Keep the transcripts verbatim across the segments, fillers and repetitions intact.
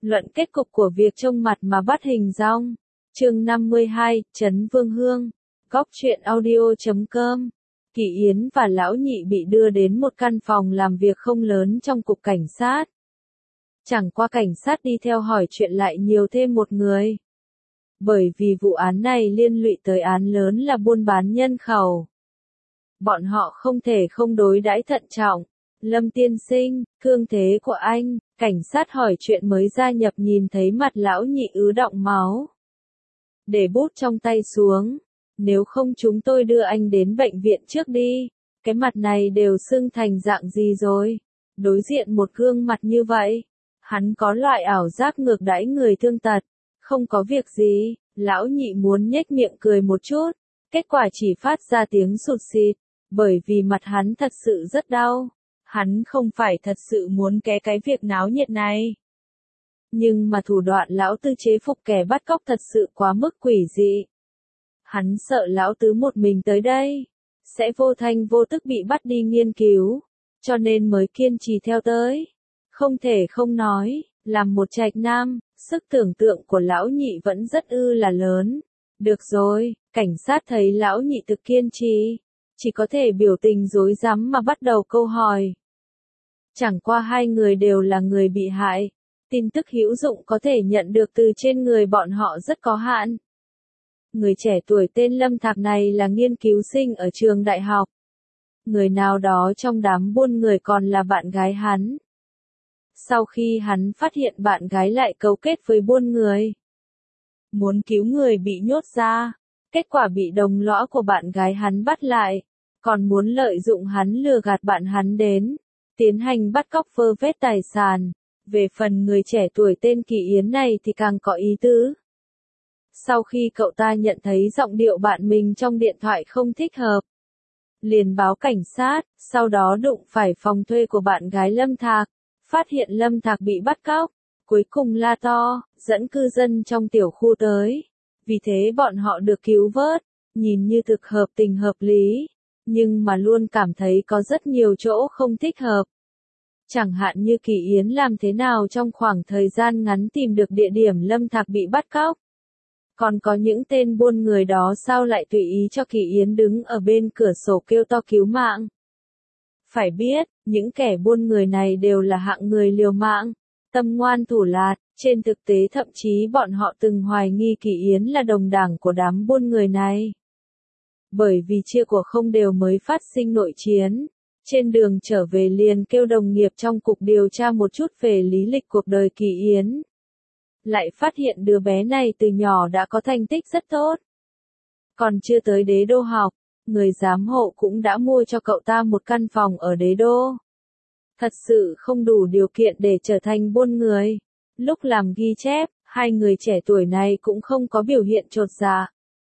Luận kết cục của việc trông mặt mà bắt hình dong. Chương năm mươi hai, Trấn Vương Hương. Góc truyện audio chấm com. Kỳ Yến và Lão Nhị bị đưa đến một căn phòng làm việc không lớn trong cục cảnh sát. Chẳng qua cảnh sát đi theo hỏi chuyện lại nhiều thêm một người. Bởi vì vụ án này liên lụy tới án lớn là buôn bán nhân khẩu. Bọn họ không thể không đối đãi thận trọng. Lâm tiên sinh, thương thế của anh, cảnh sát hỏi chuyện mới gia nhập nhìn thấy mặt Lão Nhị ứ đọng máu. Để bút trong tay xuống, nếu không chúng tôi đưa anh đến bệnh viện trước đi, cái mặt này đều sưng thành dạng gì rồi. Đối diện một gương mặt như vậy, hắn có loại ảo giác ngược đãi người thương tật. Không có việc gì, Lão Nhị muốn nhếch miệng cười một chút, kết quả chỉ phát ra tiếng sụt sịt, bởi vì mặt hắn thật sự rất đau. Hắn không phải thật sự muốn ké cái việc náo nhiệt này. Nhưng mà thủ đoạn Lão Tư chế phục kẻ bắt cóc thật sự quá mức quỷ dị. Hắn sợ Lão Tứ một mình tới đây, sẽ vô thanh vô tức bị bắt đi nghiên cứu, cho nên mới kiên trì theo tới. Không thể không nói, làm một trạch nam, sức tưởng tượng của Lão Nhị vẫn rất ư là lớn. Được rồi, cảnh sát thấy Lão Nhị thực kiên trì, chỉ có thể biểu tình rối rắm mà bắt đầu câu hỏi. Chẳng qua hai người đều là người bị hại, tin tức hữu dụng có thể nhận được từ trên người bọn họ rất có hạn. Người trẻ tuổi tên Lâm Thạc này là nghiên cứu sinh ở trường đại học. Người nào đó trong đám buôn người còn là bạn gái hắn. Sau khi hắn phát hiện bạn gái lại cấu kết với buôn người, muốn cứu người bị nhốt ra, kết quả bị đồng lõa của bạn gái hắn bắt lại, còn muốn lợi dụng hắn lừa gạt bạn hắn đến, tiến hành bắt cóc vơ vét tài sản. Về phần người trẻ tuổi tên Kỳ Yến này thì càng có ý tứ. Sau khi cậu ta nhận thấy giọng điệu bạn mình trong điện thoại không thích hợp, liền báo cảnh sát, sau đó đụng phải phòng thuê của bạn gái Lâm Thạc, phát hiện Lâm Thạc bị bắt cóc, cuối cùng la to, dẫn cư dân trong tiểu khu tới. Vì thế bọn họ được cứu vớt, nhìn như thực hợp tình hợp lý, nhưng mà luôn cảm thấy có rất nhiều chỗ không thích hợp. Chẳng hạn như Kỳ Yến làm thế nào trong khoảng thời gian ngắn tìm được địa điểm Lâm Thạc bị bắt cóc. Còn có những tên buôn người đó sao lại tùy ý cho Kỳ Yến đứng ở bên cửa sổ kêu to cứu mạng. Phải biết, những kẻ buôn người này đều là hạng người liều mạng, tâm ngoan thủ lạt, trên thực tế thậm chí bọn họ từng hoài nghi Kỳ Yến là đồng đảng của đám buôn người này. Bởi vì chia của không đều mới phát sinh nội chiến. Trên đường trở về liền kêu đồng nghiệp trong cục điều tra một chút về lý lịch cuộc đời Kỳ Yến. Lại phát hiện đứa bé này từ nhỏ đã có thành tích rất tốt. Còn chưa tới đế đô học, người giám hộ cũng đã mua cho cậu ta một căn phòng ở đế đô. Thật sự không đủ điều kiện để trở thành buôn người. Lúc làm ghi chép, hai người trẻ tuổi này cũng không có biểu hiện chột dạ.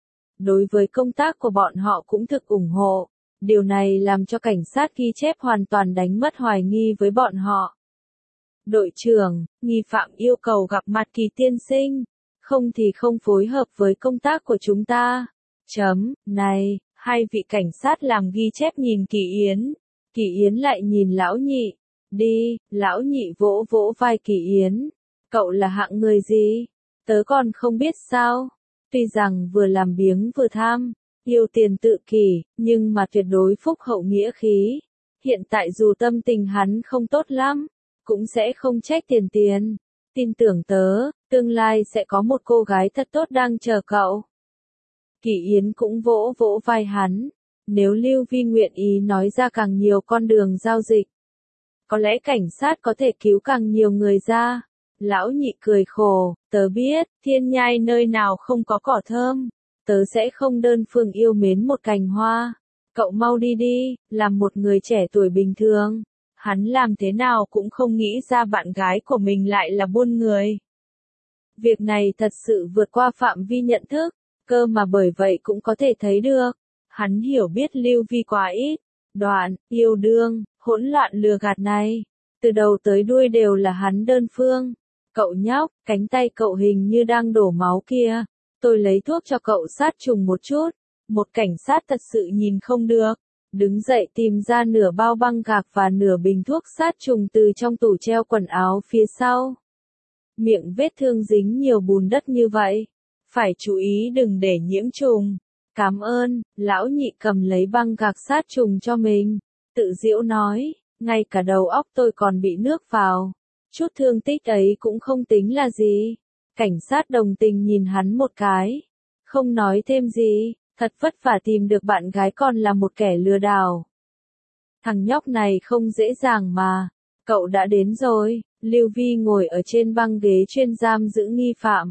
Đối với công tác của bọn họ cũng thực ủng hộ. Điều này làm cho cảnh sát ghi chép hoàn toàn đánh mất hoài nghi với bọn họ. Đội trưởng, nghi phạm yêu cầu gặp mặt Kỳ tiên sinh, không thì không phối hợp với công tác của chúng ta. Chấm, này, hai vị cảnh sát làm ghi chép nhìn Kỳ Yến. Kỳ Yến lại nhìn Lão Nhị. Đi, Lão Nhị vỗ vỗ vai Kỳ Yến. Cậu là hạng người gì? Tớ còn không biết sao. Tuy rằng vừa làm biếng vừa tham, yêu tiền tự kỷ, nhưng mà tuyệt đối phúc hậu nghĩa khí. Hiện tại dù tâm tình hắn không tốt lắm, cũng sẽ không trách tiền tiền. Tin tưởng tớ, tương lai sẽ có một cô gái thật tốt đang chờ cậu. Kỳ Yến cũng vỗ vỗ vai hắn. Nếu Lưu Vi nguyện ý nói ra càng nhiều con đường giao dịch, có lẽ cảnh sát có thể cứu càng nhiều người ra. Lão Nhị cười khổ, tớ biết, thiên nhai nơi nào không có cỏ thơm. Tớ sẽ không đơn phương yêu mến một cành hoa. Cậu mau đi đi, làm một người trẻ tuổi bình thường. Hắn làm thế nào cũng không nghĩ ra bạn gái của mình lại là buôn người. Việc này thật sự vượt qua phạm vi nhận thức, cơ mà bởi vậy cũng có thể thấy được. Hắn hiểu biết Lưu Vi quá ít. Đoạn, yêu đương, hỗn loạn lừa gạt này, từ đầu tới đuôi đều là hắn đơn phương. Cậu nhóc, cánh tay cậu hình như đang đổ máu kia. Tôi lấy thuốc cho cậu sát trùng một chút. Một cảnh sát thật sự nhìn không được. Đứng dậy tìm ra nửa bao băng gạc và nửa bình thuốc sát trùng từ trong tủ treo quần áo phía sau. miệng vết thương dính nhiều bùn đất như vậy. Phải chú ý đừng để nhiễm trùng. Cảm ơn, lão nhị cầm lấy băng gạc sát trùng cho mình. Tự giễu nói, ngay cả đầu óc tôi còn bị nước vào. Chút thương tích ấy cũng không tính là gì. Cảnh sát đồng tình nhìn hắn một cái. Không nói thêm gì, thật vất vả tìm được bạn gái còn là một kẻ lừa đảo. Thằng nhóc này không dễ dàng mà. Cậu đã đến rồi, Lưu Vi ngồi ở trên băng ghế chuyên giam giữ nghi phạm.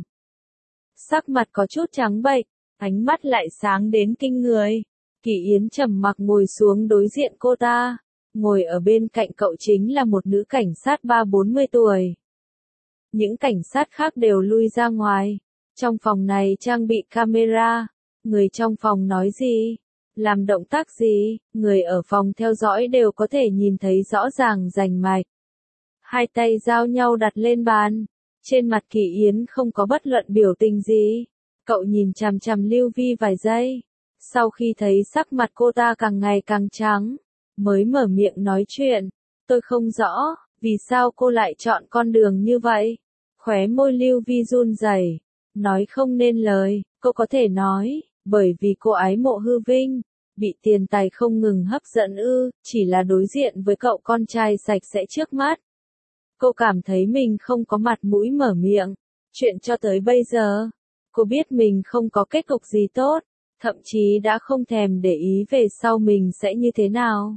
Sắc mặt có chút trắng bệch, ánh mắt lại sáng đến kinh người. Kỳ Yến trầm mặc ngồi xuống đối diện cô ta. Ngồi ở bên cạnh cậu chính là một nữ cảnh sát ba bốn mươi tuổi. Những cảnh sát khác đều lui ra ngoài. Trong phòng này trang bị camera. Người trong phòng nói gì, làm động tác gì, người ở phòng theo dõi đều có thể nhìn thấy rõ ràng rành mạch. Hai tay giao nhau đặt lên bàn. Trên mặt Kỳ Yến không có bất luận biểu tình gì. Cậu nhìn chằm chằm Lưu Vi vài giây. Sau khi thấy sắc mặt cô ta càng ngày càng trắng, mới mở miệng nói chuyện. Tôi không rõ, vì sao cô lại chọn con đường như vậy. Khóe môi Lưu Vi run rẩy, nói không nên lời. Cô có thể nói, bởi vì cô ái mộ hư vinh, bị tiền tài không ngừng hấp dẫn ư, chỉ là đối diện với cậu con trai sạch sẽ trước mắt. Cô cảm thấy mình không có mặt mũi mở miệng. Chuyện cho tới bây giờ, cô biết mình không có kết cục gì tốt, thậm chí đã không thèm để ý về sau mình sẽ như thế nào.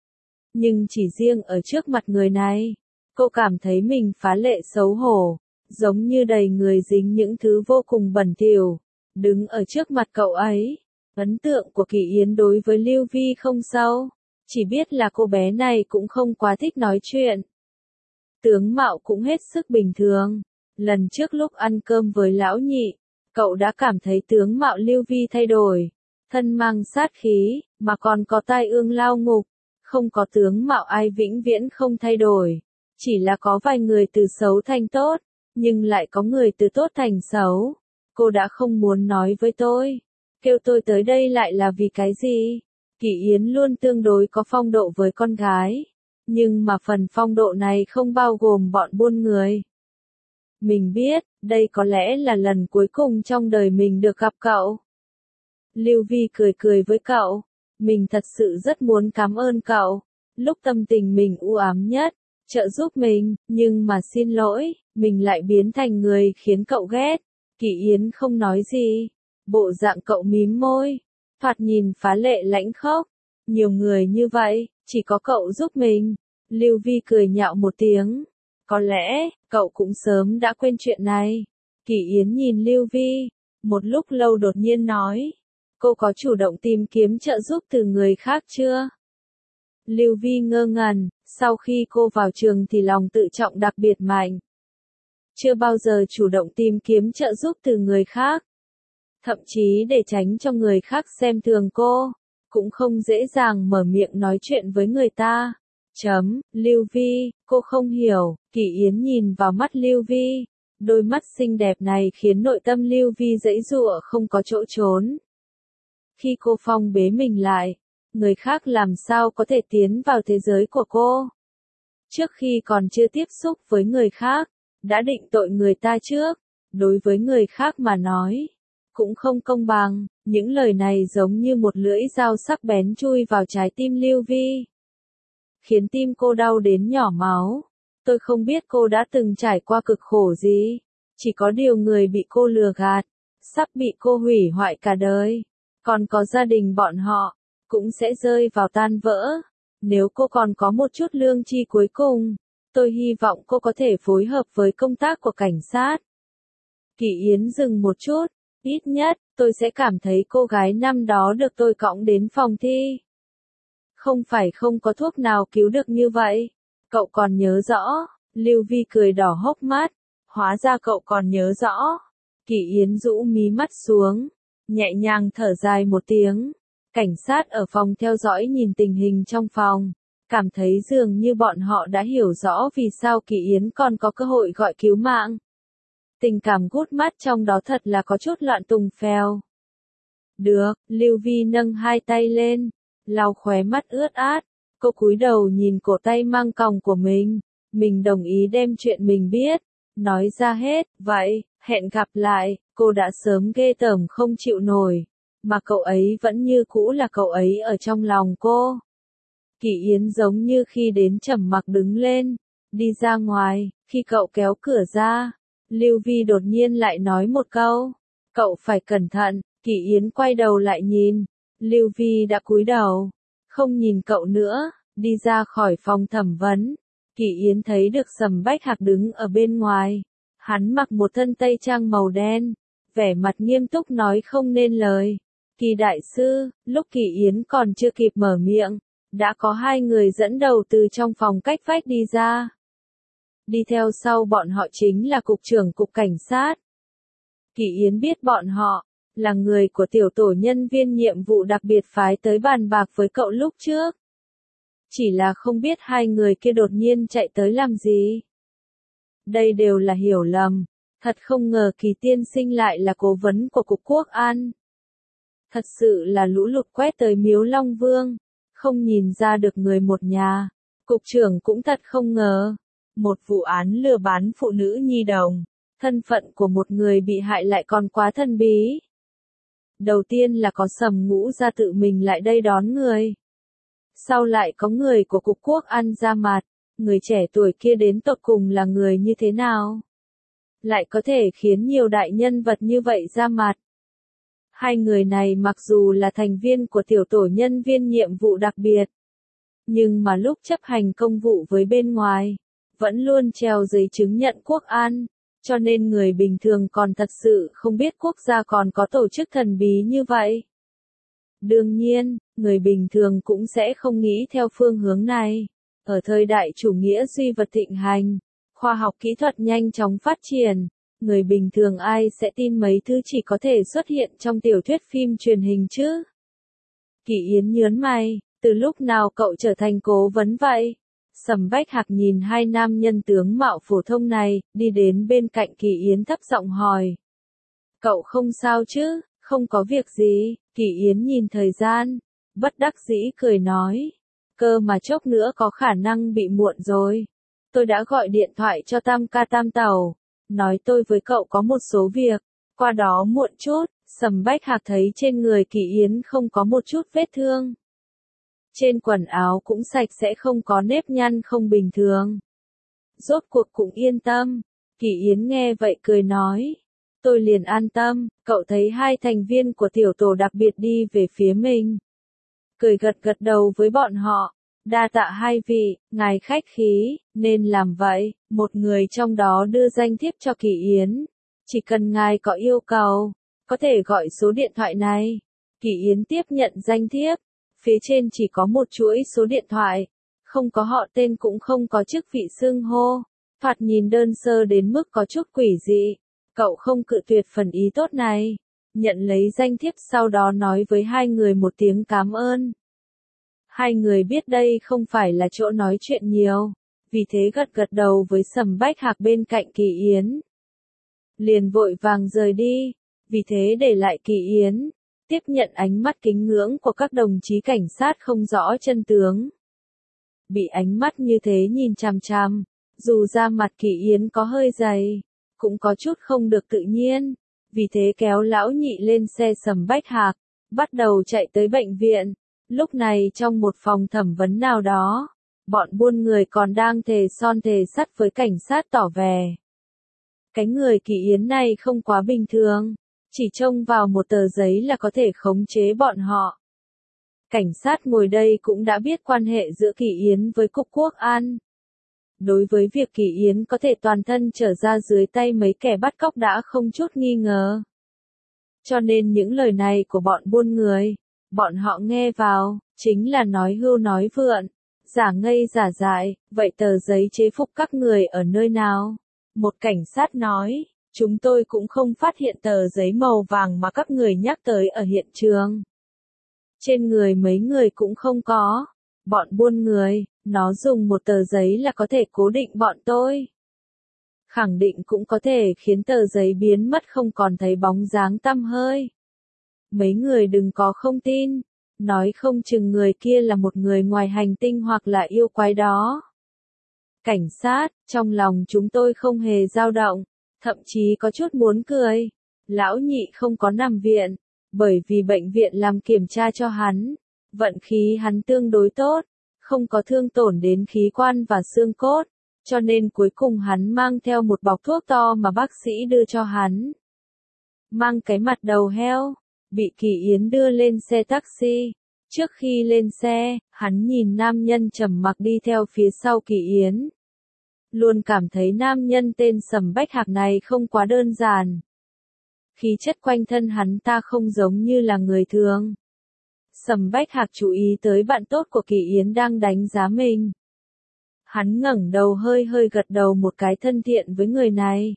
Nhưng chỉ riêng ở trước mặt người này, cô cảm thấy mình phá lệ xấu hổ, giống như đầy người dính những thứ vô cùng bẩn thỉu. Đứng ở trước mặt cậu ấy, ấn tượng của Kỳ Yến đối với Lưu Vi không sâu, chỉ biết là cô bé này cũng không quá thích nói chuyện. Tướng mạo cũng hết sức bình thường. Lần trước lúc ăn cơm với lão nhị, cậu đã cảm thấy tướng mạo Lưu Vi thay đổi, thân mang sát khí, mà còn có tai ương lao ngục. Không có tướng mạo ai vĩnh viễn không thay đổi, chỉ là có vài người từ xấu thành tốt, nhưng lại có người từ tốt thành xấu. Cô đã không muốn nói với tôi, kêu tôi tới đây lại là vì cái gì? Kỳ Yến luôn tương đối có phong độ với con gái, nhưng mà phần phong độ này không bao gồm bọn buôn người. Mình biết, đây có lẽ là lần cuối cùng trong đời mình được gặp cậu. Lưu Vi cười cười với cậu, mình thật sự rất muốn cảm ơn cậu, lúc tâm tình mình u ám nhất, trợ giúp mình, nhưng mà xin lỗi, mình lại biến thành người khiến cậu ghét. Kỳ Yến không nói gì, bộ dạng cậu mím môi, thoạt nhìn phá lệ lãnh khốc. Nhiều người như vậy, chỉ có cậu giúp mình. Lưu Vi cười nhạo một tiếng. Có lẽ, cậu cũng sớm đã quên chuyện này. Kỳ Yến nhìn Lưu Vi, một lúc lâu đột nhiên nói. Cô có chủ động tìm kiếm trợ giúp từ người khác chưa? Lưu Vi ngơ ngẩn, sau khi cô vào trường thì lòng tự trọng đặc biệt mạnh. Chưa bao giờ chủ động tìm kiếm trợ giúp từ người khác. Thậm chí để tránh cho người khác xem thường cô, cũng không dễ dàng mở miệng nói chuyện với người ta. Chấm, Lưu Vi, cô không hiểu. Kỳ Yến nhìn vào mắt Lưu Vi, đôi mắt xinh đẹp này khiến nội tâm Lưu Vi giãy giụa không có chỗ trốn. Khi cô phong bế mình lại, người khác làm sao có thể tiến vào thế giới của cô? Trước khi còn chưa tiếp xúc với người khác, đã định tội người ta trước, đối với người khác mà nói, cũng không công bằng. Những lời này giống như một lưỡi dao sắc bén chui vào trái tim Lưu Vi, khiến tim cô đau đến nhỏ máu. Tôi không biết cô đã từng trải qua cực khổ gì, chỉ có điều người bị cô lừa gạt, sắp bị cô hủy hoại cả đời, còn có gia đình bọn họ, cũng sẽ rơi vào tan vỡ. Nếu cô còn có một chút lương tri cuối cùng, tôi hy vọng cô có thể phối hợp với công tác của cảnh sát. Kỳ Yến dừng một chút, ít nhất, tôi sẽ cảm thấy cô gái năm đó được tôi cõng đến phòng thi. Không phải không có thuốc nào cứu được như vậy. Cậu còn nhớ rõ, Lưu Vi cười đỏ hốc mắt, hóa ra cậu còn nhớ rõ. Kỳ Yến rũ mí mắt xuống, nhẹ nhàng thở dài một tiếng. Cảnh sát ở phòng theo dõi nhìn tình hình trong phòng, cảm thấy dường như bọn họ đã hiểu rõ vì sao Kỳ Yến còn có cơ hội gọi cứu mạng. Tình cảm gút mắt trong đó thật là có chút loạn tùng phèo. Được, Lưu Vi nâng hai tay lên, lau khóe mắt ướt át, cô cúi đầu nhìn cổ tay mang còng của mình. Mình đồng ý đem chuyện mình biết, nói ra hết, vậy, hẹn gặp lại, cô đã sớm ghê tởm không chịu nổi, mà cậu ấy vẫn như cũ là cậu ấy ở trong lòng cô. Kỳ Yến giống như khi đến trầm mặc đứng lên, đi ra ngoài, khi cậu kéo cửa ra, Lưu Vi đột nhiên lại nói một câu, cậu phải cẩn thận. Kỳ Yến quay đầu lại nhìn, Lưu Vi đã cúi đầu, không nhìn cậu nữa, đi ra khỏi phòng thẩm vấn. Kỳ Yến thấy được Sầm Bách Hạc đứng ở bên ngoài, hắn mặc một thân tây trang màu đen, vẻ mặt nghiêm túc nói không nên lời. Kỳ đại sư, lúc Kỳ Yến còn chưa kịp mở miệng, đã có hai người dẫn đầu từ trong phòng cách vách đi ra. Đi theo sau bọn họ chính là cục trưởng cục cảnh sát. Kỳ Yến biết bọn họ là người của tiểu tổ nhân viên nhiệm vụ đặc biệt phái tới bàn bạc với cậu lúc trước. Chỉ là không biết hai người kia đột nhiên chạy tới làm gì. Đây đều là hiểu lầm. Thật không ngờ Kỳ tiên sinh lại là cố vấn của Cục Quốc an. Thật sự là lũ lụt quét tới Miếu Long Vương. Không nhìn ra được người một nhà. Cục trưởng cũng thật không ngờ. Một vụ án lừa bán phụ nữ nhi đồng. Thân phận của một người bị hại lại còn quá thần bí. Đầu tiên là có Sầm Ngũ ra tự mình lại đây đón người. Sau lại có người của Cục Quốc an ra mặt, người trẻ tuổi kia đến tột cùng là người như thế nào? Lại có thể khiến nhiều đại nhân vật như vậy ra mặt. Hai người này mặc dù là thành viên của tiểu tổ nhân viên nhiệm vụ đặc biệt, nhưng mà lúc chấp hành công vụ với bên ngoài, vẫn luôn treo giấy chứng nhận Quốc an. Cho nên người bình thường còn thật sự không biết quốc gia còn có tổ chức thần bí như vậy. Đương nhiên, người bình thường cũng sẽ không nghĩ theo phương hướng này. Ở thời đại chủ nghĩa duy vật thịnh hành, khoa học kỹ thuật nhanh chóng phát triển, người bình thường ai sẽ tin mấy thứ chỉ có thể xuất hiện trong tiểu thuyết phim truyền hình chứ? Kỳ Yến nhớn mày, từ lúc nào cậu trở thành cố vấn vậy? Sầm Bách Hạc nhìn hai nam nhân tướng mạo phổ thông này, đi đến bên cạnh Kỳ Yến thấp giọng hỏi. Cậu không sao chứ, không có việc gì, Kỳ Yến nhìn thời gian, bất đắc dĩ cười nói. Cơ mà chốc nữa có khả năng bị muộn rồi. Tôi đã gọi điện thoại cho Tam ca Tam Tàu, nói tôi với cậu có một số việc, qua đó muộn chút. Sầm Bách Hạc thấy trên người Kỳ Yến không có một chút vết thương. Trên quần áo cũng sạch sẽ không có nếp nhăn không bình thường. Rốt cuộc cũng yên tâm. Kỳ Yến nghe vậy cười nói. Tôi liền an tâm, cậu thấy hai thành viên của tiểu tổ đặc biệt đi về phía mình. Cười gật gật đầu với bọn họ. Đa tạ hai vị, ngài khách khí, nên làm vậy. Một người trong đó đưa danh thiếp cho Kỳ Yến. Chỉ cần ngài có yêu cầu, có thể gọi số điện thoại này. Kỳ Yến tiếp nhận danh thiếp. Phía trên chỉ có một chuỗi số điện thoại, không có họ tên cũng không có chức vị xưng hô, thoạt nhìn đơn sơ đến mức có chút quỷ dị. Cậu không cự tuyệt phần ý tốt này, nhận lấy danh thiếp sau đó nói với hai người một tiếng cảm ơn. Hai người biết đây không phải là chỗ nói chuyện nhiều, vì thế gật gật đầu với Sầm Bách Hạc bên cạnh Kỳ Yến. Liền vội vàng rời đi, vì thế để lại Kỳ Yến. Tiếp nhận ánh mắt kính ngưỡng của các đồng chí cảnh sát không rõ chân tướng. Bị ánh mắt như thế nhìn chằm chằm, dù da mặt Kỳ Yến có hơi dày, cũng có chút không được tự nhiên, vì thế kéo lão nhị lên xe Sầm Bách Hạc, bắt đầu chạy tới bệnh viện. Lúc này trong một phòng thẩm vấn nào đó, bọn buôn người còn đang thề son thề sắt với cảnh sát tỏ vẻ. Cái người Kỳ Yến này không quá bình thường. Chỉ trông vào một tờ giấy là có thể khống chế bọn họ. Cảnh sát ngồi đây cũng đã biết quan hệ giữa Kỳ Yến với Cục Quốc an. Đối với việc Kỳ Yến có thể toàn thân trở ra dưới tay mấy kẻ bắt cóc đã không chút nghi ngờ. Cho nên những lời này của bọn buôn người, bọn họ nghe vào, chính là nói hưu nói vượn, giả ngây giả dại, vậy tờ giấy chế phục các người ở nơi nào? Một cảnh sát nói. Chúng tôi cũng không phát hiện tờ giấy màu vàng mà các người nhắc tới ở hiện trường. Trên người mấy người cũng không có. Bọn buôn người, nó dùng một tờ giấy là có thể cố định bọn tôi. Khẳng định cũng có thể khiến tờ giấy biến mất không còn thấy bóng dáng tăm hơi. Mấy người đừng có không tin. Nói không chừng người kia là một người ngoài hành tinh hoặc là yêu quái đó. Cảnh sát, trong lòng chúng tôi không hề dao động, thậm chí có chút muốn cười. Lão nhị không có nằm viện, bởi vì bệnh viện làm kiểm tra cho hắn. Vận khí hắn tương đối tốt, không có thương tổn đến khí quan và xương cốt, cho nên cuối cùng hắn mang theo một bọc thuốc to mà bác sĩ đưa cho hắn. Mang cái mặt đầu heo, bị Kỳ Yến đưa lên xe taxi. Trước khi lên xe, hắn nhìn nam nhân trầm mặc đi theo phía sau Kỳ Yến. Luôn cảm thấy nam nhân tên Sầm Bách Hạc này không quá đơn giản. Khí chất quanh thân hắn ta không giống như là người thường. Sầm Bách Hạc chú ý tới bạn tốt của Kỳ Yến đang đánh giá mình. Hắn ngẩng đầu hơi hơi gật đầu một cái thân thiện với người này.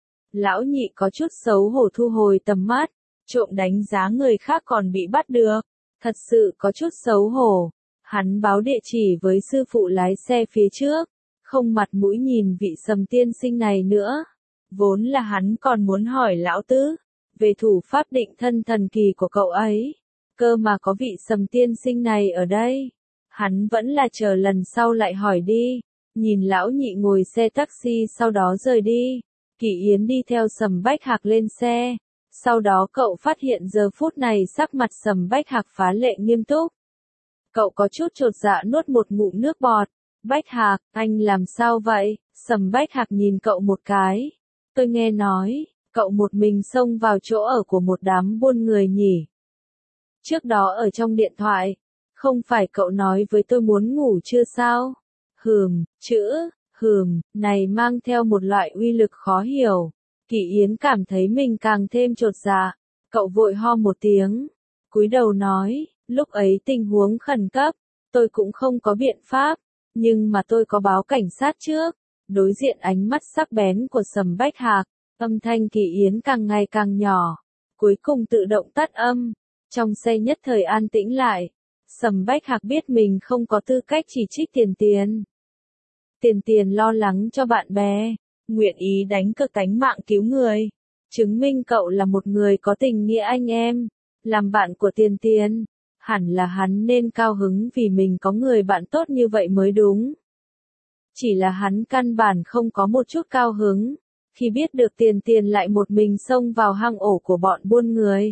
Lão nhị có chút xấu hổ thu hồi tầm mắt, trộm đánh giá người khác còn bị bắt được. Thật sự có chút xấu hổ. Hắn báo địa chỉ với sư phụ lái xe phía trước, không mặt mũi nhìn vị Sầm tiên sinh này nữa. Vốn là hắn còn muốn hỏi lão tứ, về thủ pháp định thân thần kỳ của cậu ấy. Cơ mà có vị Sầm tiên sinh này ở đây. Hắn vẫn là chờ lần sau lại hỏi đi. Nhìn lão nhị ngồi xe taxi sau đó rời đi. Kỳ Yến đi theo Sầm Bách Hạc lên xe. Sau đó cậu phát hiện giờ phút này sắc mặt Sầm Bách Hạc phá lệ nghiêm túc. Cậu có chút chột dạ nuốt một ngụm nước bọt. Bách Hạc, anh làm sao vậy? Sầm Bách Hạc nhìn cậu một cái. Tôi nghe nói, cậu một mình xông vào chỗ ở của một đám buôn người nhỉ? Trước đó ở trong điện thoại, không phải cậu nói với tôi muốn ngủ chưa sao? Hừm, chữ, hừm, này mang theo một loại uy lực khó hiểu. Kỳ Yến cảm thấy mình càng thêm chột dạ. Cậu vội ho một tiếng, cúi đầu nói, lúc ấy tình huống khẩn cấp, tôi cũng không có biện pháp, nhưng mà tôi có báo cảnh sát trước. Đối diện ánh mắt sắc bén của Sầm Bách Hạc, âm thanh Kỳ Yến càng ngày càng nhỏ, cuối cùng tự động tắt âm. Trong xe nhất thời an tĩnh lại. Sầm Bách Hạc biết mình không có tư cách chỉ trích Tiền Tiền. Tiền Tiền lo lắng cho bạn bè, nguyện ý đánh cược tánh mạng cứu người, chứng minh cậu là một người có tình nghĩa anh em, làm bạn của Tiền Tiền. Hẳn là hắn nên cao hứng vì mình có người bạn tốt như vậy mới đúng. Chỉ là hắn căn bản không có một chút cao hứng, khi biết được Tiền Tiền lại một mình xông vào hang ổ của bọn buôn người.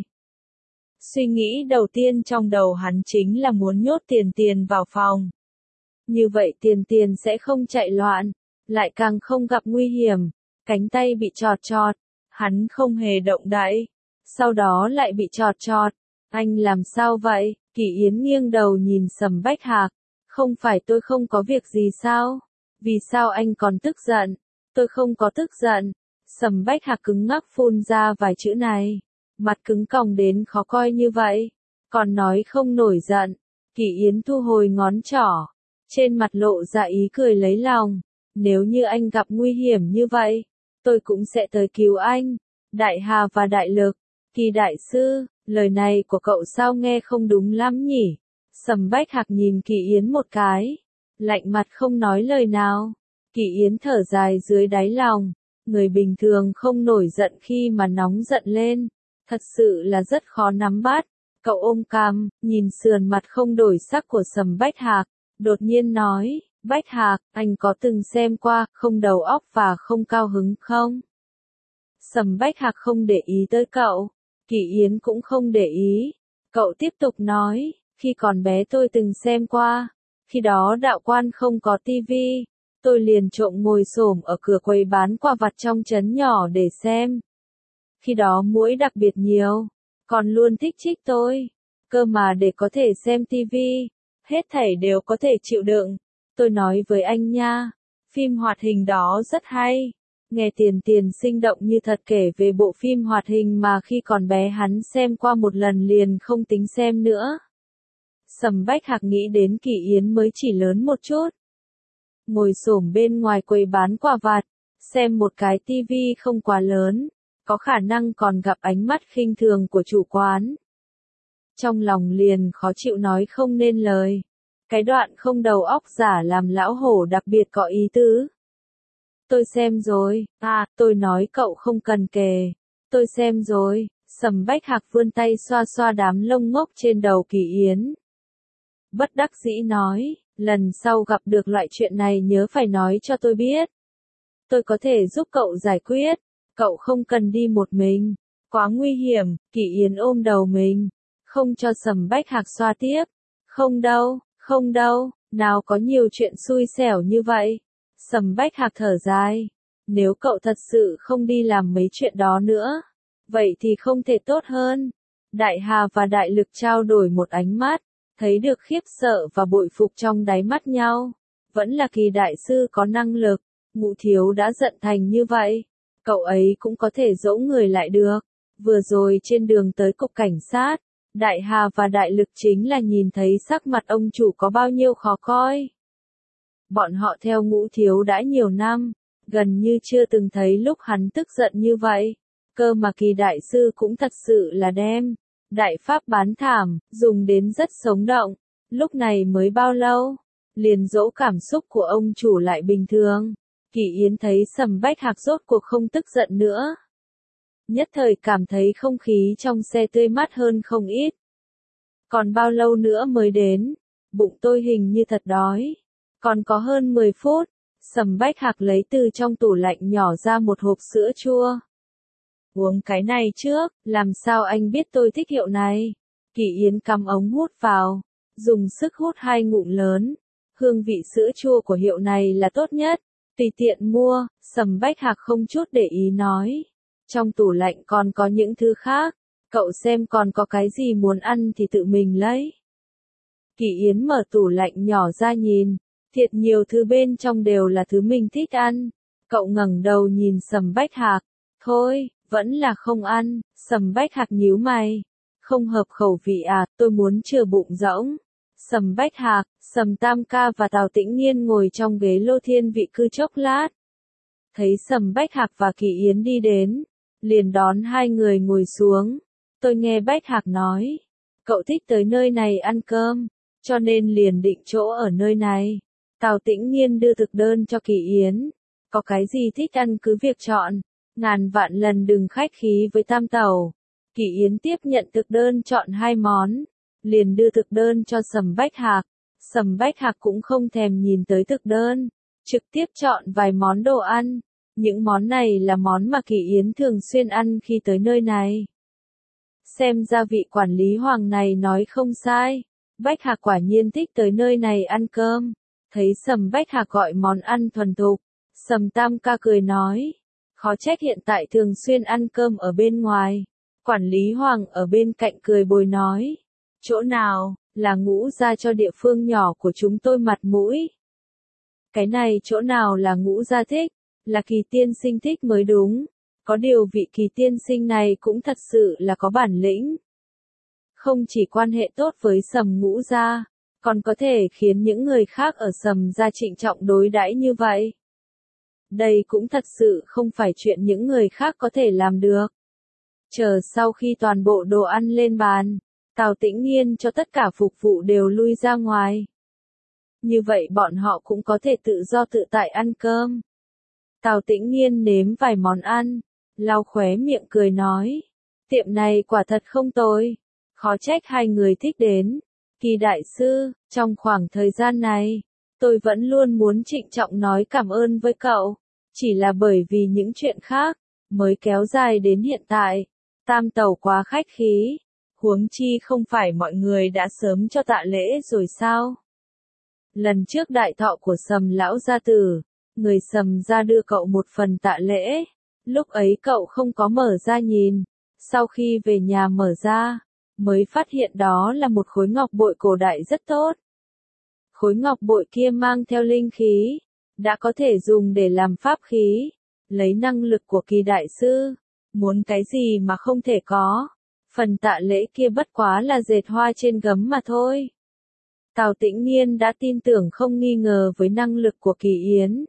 Suy nghĩ đầu tiên trong đầu hắn chính là muốn nhốt Tiền Tiền vào phòng. Như vậy Tiền Tiền sẽ không chạy loạn, lại càng không gặp nguy hiểm. Cánh tay bị chọt chọt, hắn không hề động đậy, sau đó lại bị chọt chọt. Anh làm sao vậy? Kỳ Yến nghiêng đầu nhìn Sầm Bách Hạc. Không phải tôi không có việc gì sao? Vì sao anh còn tức giận? Tôi không có tức giận. Sầm Bách Hạc cứng ngắc phun ra vài chữ này. Mặt cứng còng đến khó coi như vậy. Còn nói không nổi giận. Kỳ Yến thu hồi ngón trỏ. Trên mặt lộ ra ý cười lấy lòng. Nếu như anh gặp nguy hiểm như vậy, tôi cũng sẽ tới cứu anh. Đại Hà và Đại Lực. Kỳ đại sư, lời này của cậu sao nghe không đúng lắm nhỉ? Sầm Bách Hạc nhìn Kỳ Yến một cái. Lạnh mặt không nói lời nào. Kỳ Yến thở dài dưới đáy lòng. Người bình thường không nổi giận khi mà nóng giận lên. Thật sự là rất khó nắm bắt. Cậu ôm cằm, nhìn sườn mặt không đổi sắc của Sầm Bách Hạc. Đột nhiên nói, Bách Hạc, anh có từng xem qua, không đầu óc và không cao hứng không? Sầm Bách Hạc không để ý tới cậu. Kỳ Yến cũng không để ý. Cậu tiếp tục nói, khi còn bé tôi từng xem qua. Khi đó đạo quan không có tivi. Tôi liền trộm ngồi xổm ở cửa quầy bán quà vặt trong trấn nhỏ để xem. Khi đó muỗi đặc biệt nhiều. Còn luôn thích trích tôi. Cơ mà để có thể xem tivi, hết thảy đều có thể chịu đựng. Tôi nói với anh nha, phim hoạt hình đó rất hay. Nghe Tiền Tiền sinh động như thật kể về bộ phim hoạt hình mà khi còn bé hắn xem qua một lần liền không tính xem nữa. Sầm Bách Hạc nghĩ đến Kỳ Yến mới chỉ lớn một chút. Ngồi xổm bên ngoài quầy bán quà vặt, xem một cái tivi không quá lớn, có khả năng còn gặp ánh mắt khinh thường của chủ quán. Trong lòng liền khó chịu nói không nên lời. Cái đoạn không đầu óc giả làm lão hổ đặc biệt có ý tứ. Tôi xem rồi, à, tôi nói cậu không cần kề. Tôi xem rồi. Sầm Bách Hạc vươn tay xoa xoa đám lông ngốc trên đầu Kỳ Yến. Bất đắc dĩ nói, Lần sau gặp được loại chuyện này nhớ phải nói cho tôi biết. Tôi có thể giúp cậu giải quyết, cậu không cần đi một mình. Quá nguy hiểm, Kỷ Yến ôm đầu mình, không cho Sầm Bách Hạc xoa tiếp. Không đâu, không đâu, nào có nhiều chuyện xui xẻo như vậy. Sầm Bách Hạc thở dài, nếu cậu thật sự không đi làm mấy chuyện đó nữa, vậy thì không thể tốt hơn. Đại Hà và Đại Lực trao đổi một ánh mắt, thấy được khiếp sợ và bội phục trong đáy mắt nhau. Vẫn là Kỳ đại sư có năng lực, Ngũ thiếu đã giận thành như vậy, cậu ấy cũng có thể dỗ người lại được. Vừa rồi trên đường tới cục cảnh sát, Đại Hà và Đại Lực chính là nhìn thấy sắc mặt ông chủ có bao nhiêu khó coi. Bọn họ theo Ngũ thiếu đã nhiều năm, gần như chưa từng thấy lúc hắn tức giận như vậy. Cơ mà Kỳ đại sư cũng thật sự là đem đại pháp bán thảm, dùng đến rất sống động. Lúc này mới bao lâu, liền dỗ cảm xúc của ông chủ lại bình thường. Kỷ Yến thấy Sầm Bách Hạc rốt cuộc không tức giận nữa. Nhất thời cảm thấy không khí trong xe tươi mát hơn không ít. Còn bao lâu nữa mới đến? Bụng tôi hình như thật đói. Còn có hơn mười phút. Sầm Bách Hạc lấy từ trong tủ lạnh nhỏ ra một hộp sữa chua. Uống cái này trước, làm sao anh biết tôi thích hiệu này? Kỷ Yến cắm ống hút vào, dùng sức hút hai ngụm lớn. Hương vị sữa chua của hiệu này là tốt nhất, tùy tiện mua. Sầm Bách Hạc không chút để ý nói. Trong tủ lạnh còn có những thứ khác, cậu xem còn có cái gì muốn ăn thì tự mình lấy. Kỷ Yến mở tủ lạnh nhỏ ra nhìn, thiệt nhiều thứ bên trong đều là thứ mình thích ăn. Cậu ngẩng đầu nhìn Sầm Bách Hạc, thôi, vẫn là không ăn. Sầm Bách Hạc nhíu mày, không hợp khẩu vị à, tôi muốn chừa bụng rỗng. Sầm Bách Hạc, Sầm Tam Ca và Tào Tĩnh Nghiên ngồi trong ghế lô thiên vị cư chốc lát. Thấy Sầm Bách Hạc và Kỷ Yến đi đến, liền đón hai người ngồi xuống. Tôi nghe Bách Hạc nói, cậu thích tới nơi này ăn cơm, cho nên liền định chỗ ở nơi này. Tào Tĩnh Nghiên đưa thực đơn cho Kỷ Yến, có cái gì thích ăn cứ việc chọn, ngàn vạn lần đừng khách khí với Tam Tẩu. Kỷ Yến tiếp nhận thực đơn chọn hai món, liền đưa thực đơn cho Sầm Bách Hạc. Sầm Bách Hạc cũng không thèm nhìn tới thực đơn, trực tiếp chọn vài món đồ ăn. Những món này là món mà Kỷ Yến thường xuyên ăn khi tới nơi này. Xem ra vị quản lý Hoàng này nói không sai, Bách Hạc quả nhiên thích tới nơi này ăn cơm. Thấy Sầm Bách Hạc gọi món ăn thuần thục, Sầm Tam Ca cười nói, khó trách hiện tại thường xuyên ăn cơm ở bên ngoài. Quản lý Hoàng ở bên cạnh cười bồi nói, chỗ nào, là Ngũ gia cho địa phương nhỏ của chúng tôi mặt mũi. Cái này chỗ nào là Ngũ gia thích, là Kỳ tiên sinh thích mới đúng. Có điều vị Kỳ tiên sinh này cũng thật sự là có bản lĩnh. Không chỉ quan hệ tốt với Sầm Ngũ gia, còn có thể khiến những người khác ở Sầm gia trịnh trọng đối đãi như vậy. Đây cũng thật sự không phải chuyện những người khác có thể làm được. Chờ sau khi toàn bộ đồ ăn lên bàn, Tào Tĩnh Nghiên cho tất cả phục vụ đều lui ra ngoài. Như vậy bọn họ cũng có thể tự do tự tại ăn cơm. Tào Tĩnh Nghiên nếm vài món ăn, lau khóe miệng cười nói, tiệm này quả thật không tồi, khó trách hai người thích đến. Kỳ đại sư, trong khoảng thời gian này, tôi vẫn luôn muốn trịnh trọng nói cảm ơn với cậu, chỉ là bởi vì những chuyện khác, mới kéo dài đến hiện tại. Tam Tẩu quá khách khí, huống chi không phải mọi người đã sớm cho tạ lễ rồi sao? Lần trước đại thọ của Sầm lão gia tử, người Sầm gia đưa cậu một phần tạ lễ, lúc ấy cậu không có mở ra nhìn, sau khi về nhà mở ra, mới phát hiện đó là một khối ngọc bội cổ đại rất tốt. Khối ngọc bội kia mang theo linh khí, đã có thể dùng để làm pháp khí, lấy năng lực của Kỳ đại sư, muốn cái gì mà không thể có. Phần tạ lễ kia bất quá là dệt hoa trên gấm mà thôi. Tào Tĩnh Nghiên đã tin tưởng không nghi ngờ với năng lực của Kỳ Yến.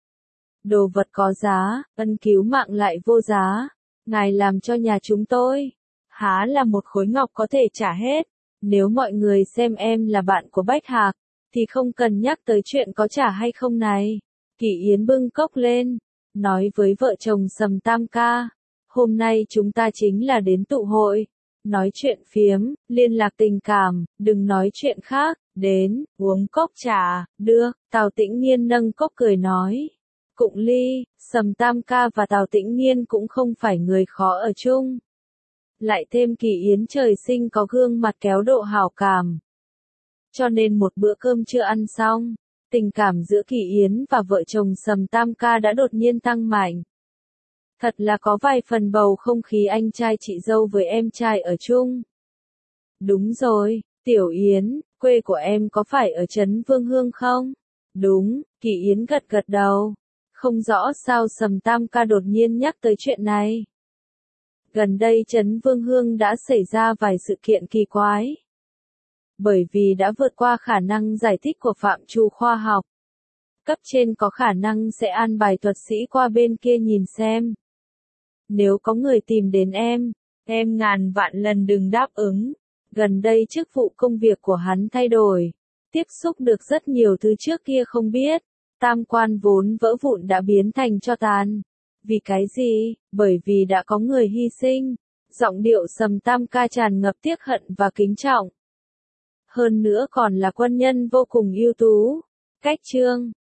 Đồ vật có giá, ân cứu mạng lại vô giá. Ngài làm cho nhà chúng tôi, há là một khối ngọc có thể trả hết. Nếu mọi người xem em là bạn của Bách Hạc, thì không cần nhắc tới chuyện có trả hay không này. Kỳ Yến bưng cốc lên, nói với vợ chồng Sầm Tam Ca, hôm nay chúng ta chính là đến tụ hội, nói chuyện phiếm, liên lạc tình cảm, đừng nói chuyện khác. Đến, uống cốc trà, được, Tào Tĩnh Nghiên nâng cốc cười nói. Cụng ly, Sầm Tam ca và Tào Tĩnh Nghiên cũng không phải người khó ở chung. Lại thêm Kỳ Yến trời sinh có gương mặt kéo độ hảo cảm. Cho nên một bữa cơm chưa ăn xong, tình cảm giữa Kỳ Yến và vợ chồng Sầm Tam ca đã đột nhiên tăng mạnh. Thật là có vài phần bầu không khí anh trai chị dâu với em trai ở chung. Đúng rồi, Tiểu Yến, quê của em có phải ở trấn Vương Hương không? Đúng, Kỳ Yến gật gật đầu. Không rõ sao Sầm Tam ca đột nhiên nhắc tới chuyện này. Gần đây trấn Vương Hương đã xảy ra vài sự kiện kỳ quái. Bởi vì đã vượt qua khả năng giải thích của phạm trù khoa học. Cấp trên có khả năng sẽ an bài thuật sĩ qua bên kia nhìn xem. Nếu có người tìm đến em, em ngàn vạn lần đừng đáp ứng. Gần đây chức vụ công việc của hắn thay đổi. Tiếp xúc được rất nhiều thứ trước kia không biết. Tam quan vốn vỡ vụn đã biến thành tro tàn. Vì cái gì? Bởi vì đã có người hy sinh. Giọng điệu Sầm Tam ca tràn ngập tiếc hận và kính trọng. Hơn nữa còn là quân nhân vô cùng ưu tú. Cách chương